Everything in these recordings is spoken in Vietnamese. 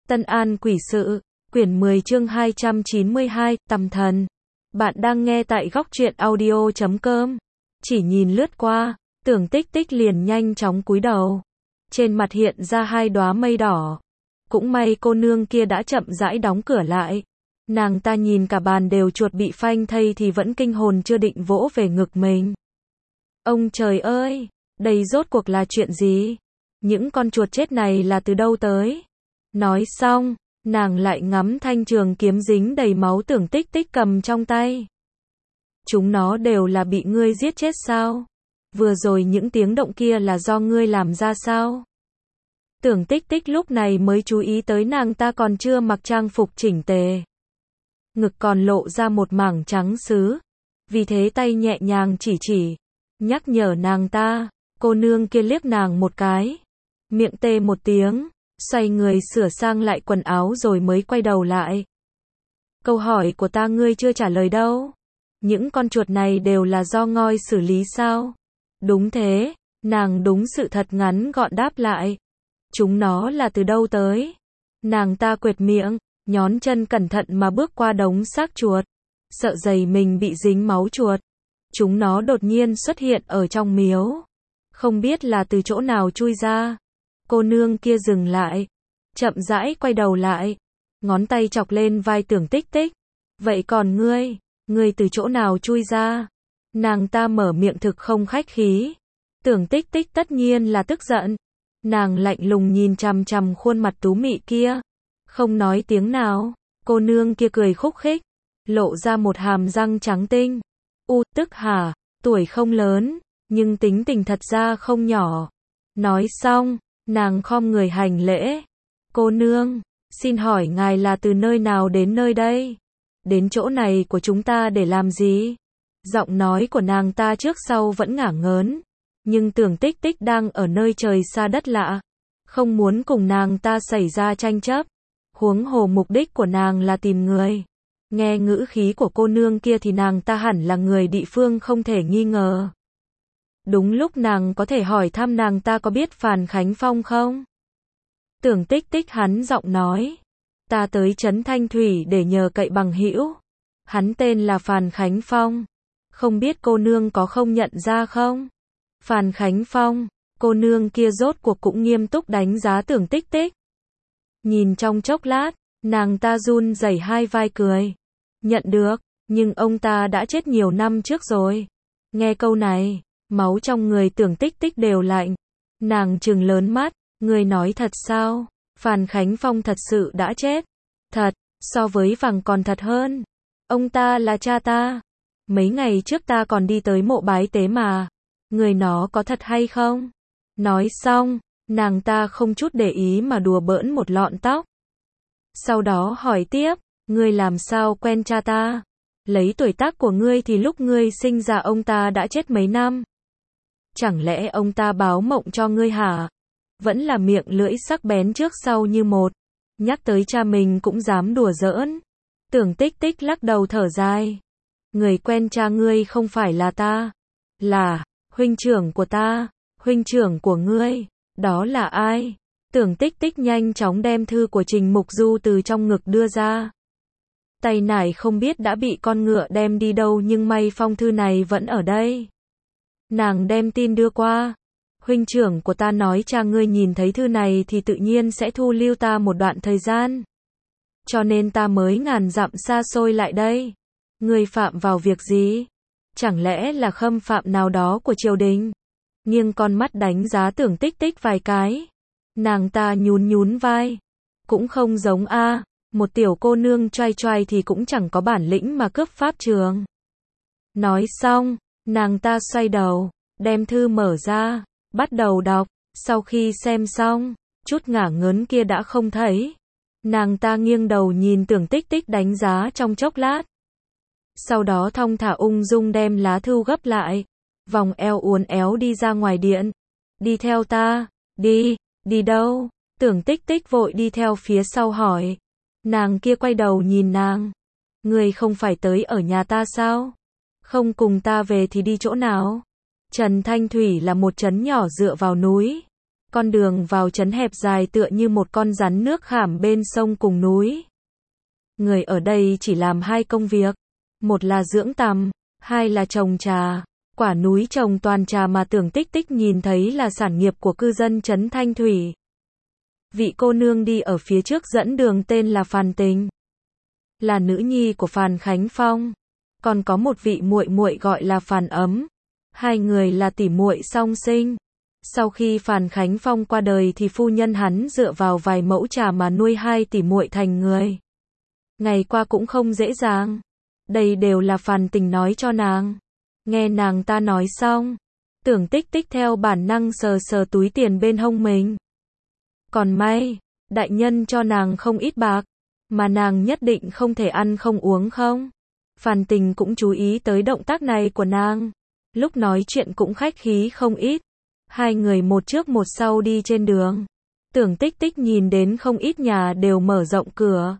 Tân An Quỷ Sự, quyển 10 chương 292, Tầm Thần. Bạn đang nghe tại góc truyện audio.com. Chỉ nhìn lướt qua, Tưởng Tích Tích liền nhanh chóng cúi đầu. Trên mặt hiện ra hai đóa mây đỏ. Cũng may cô nương kia đã chậm rãi đóng cửa lại. Nàng ta nhìn cả bàn đều chuột bị phanh thây thì vẫn kinh hồn chưa định vỗ về ngực mình. Ông trời ơi, đây rốt cuộc là chuyện gì? Những con chuột chết này là từ đâu tới? Nói xong, nàng lại ngắm thanh trường kiếm dính đầy máu Tưởng Tích Tích cầm trong tay. Chúng nó đều là bị ngươi giết chết sao? Vừa rồi những tiếng động kia là do ngươi làm ra sao? Tưởng Tích Tích lúc này mới chú ý tới nàng ta còn chưa mặc trang phục chỉnh tề. Ngực còn lộ ra một mảng trắng sứ. Vì thế tay nhẹ nhàng chỉ, nhắc nhở nàng ta. Cô nương kia liếc nàng một cái. Miệng tê một tiếng, xoay người sửa sang lại quần áo rồi mới quay đầu lại. Câu hỏi của ta ngươi chưa trả lời đâu. Những con chuột này đều là do ngoi xử lý sao? Đúng thế, nàng đúng sự thật ngắn gọn đáp lại. Chúng nó là từ đâu tới? Nàng ta quệt miệng, nhón chân cẩn thận mà bước qua đống xác chuột. Sợ giày mình bị dính máu chuột. Chúng nó đột nhiên xuất hiện ở trong miếu. Không biết là từ chỗ nào chui ra. Cô nương kia dừng lại, chậm rãi quay đầu lại, ngón tay chọc lên vai Tưởng Tích Tích. Vậy còn ngươi từ chỗ nào chui ra? Nàng ta mở miệng thực không khách khí. Tưởng Tích Tích tất nhiên là tức giận. Nàng lạnh lùng nhìn chằm chằm khuôn mặt tú mị kia, không nói tiếng nào. Cô nương kia cười khúc khích, lộ ra một hàm răng trắng tinh. Tức hả, tuổi không lớn, nhưng tính tình thật ra không nhỏ. Nói xong, nàng khom người hành lễ. Cô nương, xin hỏi ngài là từ nơi nào đến nơi đây? Đến chỗ này của chúng ta để làm gì? Giọng nói của nàng ta trước sau vẫn ngả ngớn. Nhưng Tưởng Tích Tích đang ở nơi trời xa đất lạ. Không muốn cùng nàng ta xảy ra tranh chấp. Huống hồ mục đích của nàng là tìm người. Nghe ngữ khí của cô nương kia thì nàng ta hẳn là người địa phương không thể nghi ngờ. Đúng lúc nàng có thể hỏi thăm nàng ta có biết Phàn Khánh Phong không? Tưởng Tích Tích hắn giọng nói. Ta tới trấn Thanh Thủy để nhờ cậy bằng hữu. Hắn tên là Phàn Khánh Phong. Không biết cô nương có không nhận ra không? Phàn Khánh Phong, cô nương kia rốt cuộc cũng nghiêm túc đánh giá Tưởng Tích Tích. Nhìn trong chốc lát, nàng ta run rẩy hai vai cười. Nhận được, nhưng ông ta đã chết nhiều năm trước rồi. Nghe câu này, máu trong người Tưởng Tích Tích đều lạnh. Nàng trừng lớn mắt, ngươi nói thật sao? Phàn Khánh Phong thật sự đã chết. Thật, so với vàng còn thật hơn. Ông ta là cha ta. Mấy ngày trước ta còn đi tới mộ bái tế mà. Người nó có thật hay không? Nói xong, nàng ta không chút để ý mà đùa bỡn một lọn tóc. Sau đó hỏi tiếp, ngươi làm sao quen cha ta? Lấy tuổi tác của ngươi thì lúc ngươi sinh ra ông ta đã chết mấy năm. Chẳng lẽ ông ta báo mộng cho ngươi hả? Vẫn là miệng lưỡi sắc bén trước sau như một. Nhắc tới cha mình cũng dám đùa giỡn. Tưởng Tích Tích lắc đầu thở dài. Người quen cha ngươi không phải là ta. Là huynh trưởng của ta. Huynh trưởng của ngươi, đó là ai? Tưởng Tích Tích nhanh chóng đem thư của Trình Mục Du từ trong ngực đưa ra. Tay nải không biết đã bị con ngựa đem đi đâu nhưng may phong thư này vẫn ở đây. Nàng đem tin đưa qua. Huynh trưởng của ta nói cha ngươi nhìn thấy thư này thì tự nhiên sẽ thu lưu ta một đoạn thời gian. Cho nên ta mới ngàn dặm xa xôi lại đây. Ngươi phạm vào việc gì? Chẳng lẽ là khâm phạm nào đó của triều đình? Nghiêng con mắt đánh giá Tưởng Tích Tích vài cái. Nàng ta nhún vai. Cũng không giống a, một tiểu cô nương choai choai thì cũng chẳng có bản lĩnh mà cướp pháp trường. Nói xong, nàng ta xoay đầu, đem thư mở ra, bắt đầu đọc. Sau khi xem xong, chút ngả ngớn kia đã không thấy. Nàng ta nghiêng đầu nhìn Tưởng Tích Tích đánh giá trong chốc lát. Sau đó thong thả ung dung đem lá thư gấp lại. Vòng eo uốn éo đi ra ngoài điện. Đi theo ta. Đi đâu? Tưởng Tích Tích vội đi theo phía sau hỏi. Nàng kia quay đầu nhìn nàng. Ngươi không phải tới ở nhà ta sao? Không cùng ta về thì đi chỗ nào? Trấn Thanh Thủy là một trấn nhỏ dựa vào núi. Con đường vào trấn hẹp dài tựa như một con rắn nước khảm bên sông cùng núi. Người ở đây chỉ làm 2 công việc. Một là dưỡng tằm, 2 là trồng trà. Quả núi trồng toàn trà mà Tưởng Tích Tích nhìn thấy là sản nghiệp của cư dân trấn Thanh Thủy. Vị cô nương đi ở phía trước dẫn đường tên là Phàn Tình, là nữ nhi của Phàn Khánh Phong. Còn có một vị muội muội gọi là Phàn Ấm. 2 người là tỷ muội song sinh. Sau khi Phàn Khánh Phong qua đời thì phu nhân hắn dựa vào vài mẫu trà mà nuôi 2 tỷ muội thành người. Ngày qua cũng không dễ dàng. Đây đều là Phàn Tình nói cho nàng. Nghe nàng ta nói xong, Tưởng Tích Tích theo bản năng sờ sờ túi tiền bên hông mình. Còn may, đại nhân cho nàng không ít bạc, mà nàng nhất định không thể ăn không uống không. Phàn Tình cũng chú ý tới động tác này của nàng. Lúc nói chuyện cũng khách khí không ít. 2 người một trước một sau đi trên đường. Tưởng Tích Tích nhìn đến không ít nhà đều mở rộng cửa.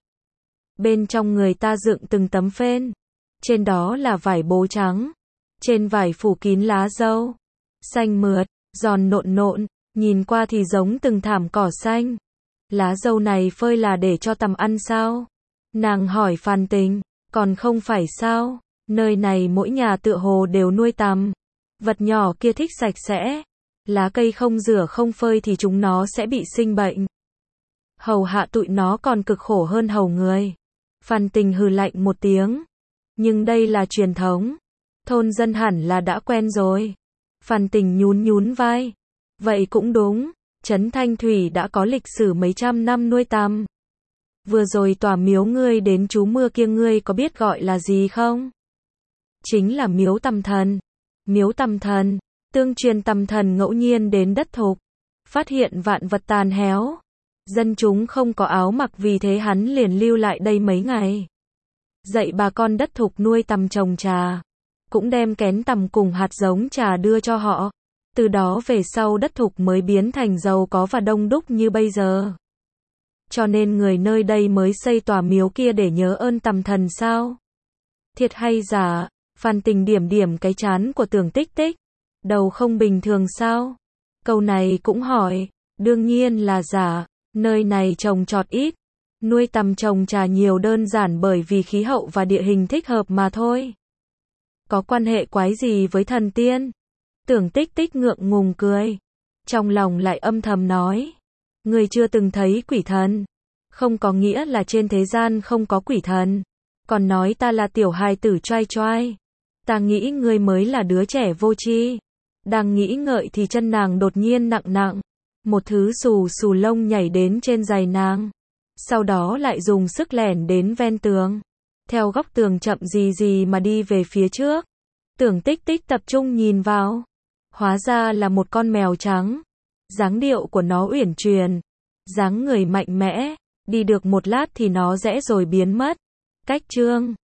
Bên trong người ta dựng từng tấm phên. Trên đó là vải bố trắng. Trên vải phủ kín lá dâu. Xanh mượt, giòn nộn nộn, nhìn qua thì giống từng thảm cỏ xanh. Lá dâu này phơi là để cho tằm ăn sao? Nàng hỏi Phàn Tình, còn không phải sao? Nơi này mỗi nhà tựa hồ đều nuôi tằm. Vật nhỏ kia thích sạch sẽ. Lá cây không rửa không phơi thì chúng nó sẽ bị sinh bệnh. Hầu hạ tụi nó còn cực khổ hơn hầu người. Phàn Tình hừ lạnh một tiếng. Nhưng đây là truyền thống. Thôn dân hẳn là đã quen rồi. Phàn Tình nhún nhún vai. Vậy cũng đúng. Trấn Thanh Thủy đã có lịch sử mấy trăm năm nuôi tằm. Vừa rồi tòa miếu ngươi đến trú mưa kia ngươi có biết gọi là gì không? Chính là miếu tằm thần. Miếu tằm thần. Tương truyền tằm thần ngẫu nhiên đến đất thục. Phát hiện vạn vật tàn héo. Dân chúng không có áo mặc vì thế hắn liền lưu lại đây mấy ngày. Dạy bà con đất thục nuôi tằm trồng trà. Cũng đem kén tằm cùng hạt giống trà đưa cho họ. Từ đó về sau đất thục mới biến thành giàu có và đông đúc như bây giờ. Cho nên người nơi đây mới xây tòa miếu kia để nhớ ơn tằm thần sao? Thiệt hay giả? Phàn Tình điểm điểm cái trán của Tưởng Tích Tích. Đầu không bình thường sao? Câu này cũng hỏi. Đương nhiên là giả. Nơi này trồng trọt ít. Nuôi tằm trồng trà nhiều đơn giản bởi vì khí hậu và địa hình thích hợp mà thôi. Có quan hệ quái gì với thần tiên? Tưởng Tích Tích ngượng ngùng cười. Trong lòng lại âm thầm nói. Ngươi chưa từng thấy quỷ thần. Không có nghĩa là trên thế gian không có quỷ thần. Còn nói ta là tiểu hài tử choai choai. Ta nghĩ ngươi mới là đứa trẻ vô tri. Đang nghĩ ngợi thì chân nàng đột nhiên nặng nặng. Một thứ xù xù lông nhảy đến trên giày nàng. Sau đó lại dùng sức lẻn đến ven tường. Theo góc tường chậm gì gì mà đi về phía trước. Tưởng Tích Tích tập trung nhìn vào. Hóa ra là một con mèo trắng. Dáng điệu của nó uyển chuyển. Dáng người mạnh mẽ. Đi được một lát thì nó rẽ rồi biến mất. Cách chương